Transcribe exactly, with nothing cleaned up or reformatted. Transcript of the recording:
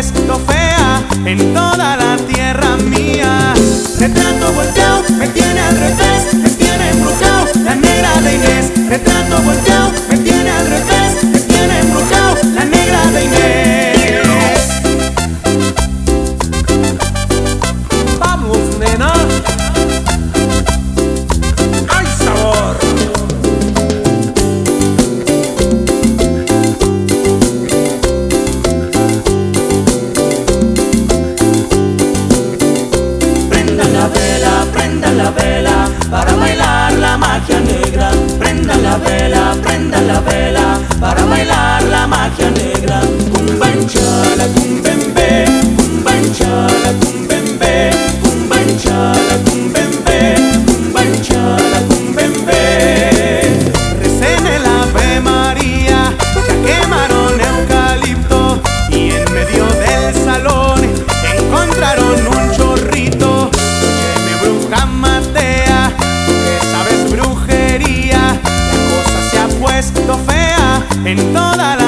puesto fea en toda la tierra mía. Retrato volteado, me tiene al revés, me tiene embrujado, la negra de Inés. Retrato volteado, me tiene al revés, me tiene embrujado, la negra de Inés. Vamos, nena. ¡Ay, sabor! La vela, prenda la vela para bailar la magia negra. Prenda la vela, prenda la vela para bailar la magia negra. Cumbanchala, cumbembe, cumbanchala, cumbembe, cumbanchala, cumbembe, cumbanchala, cumbembe. Recen el Ave María, ya quemaron eucalipto y en medio del salón encontraron un chorrito. Matea, que sabes brujería, la cosa se ha puesto fea en toda la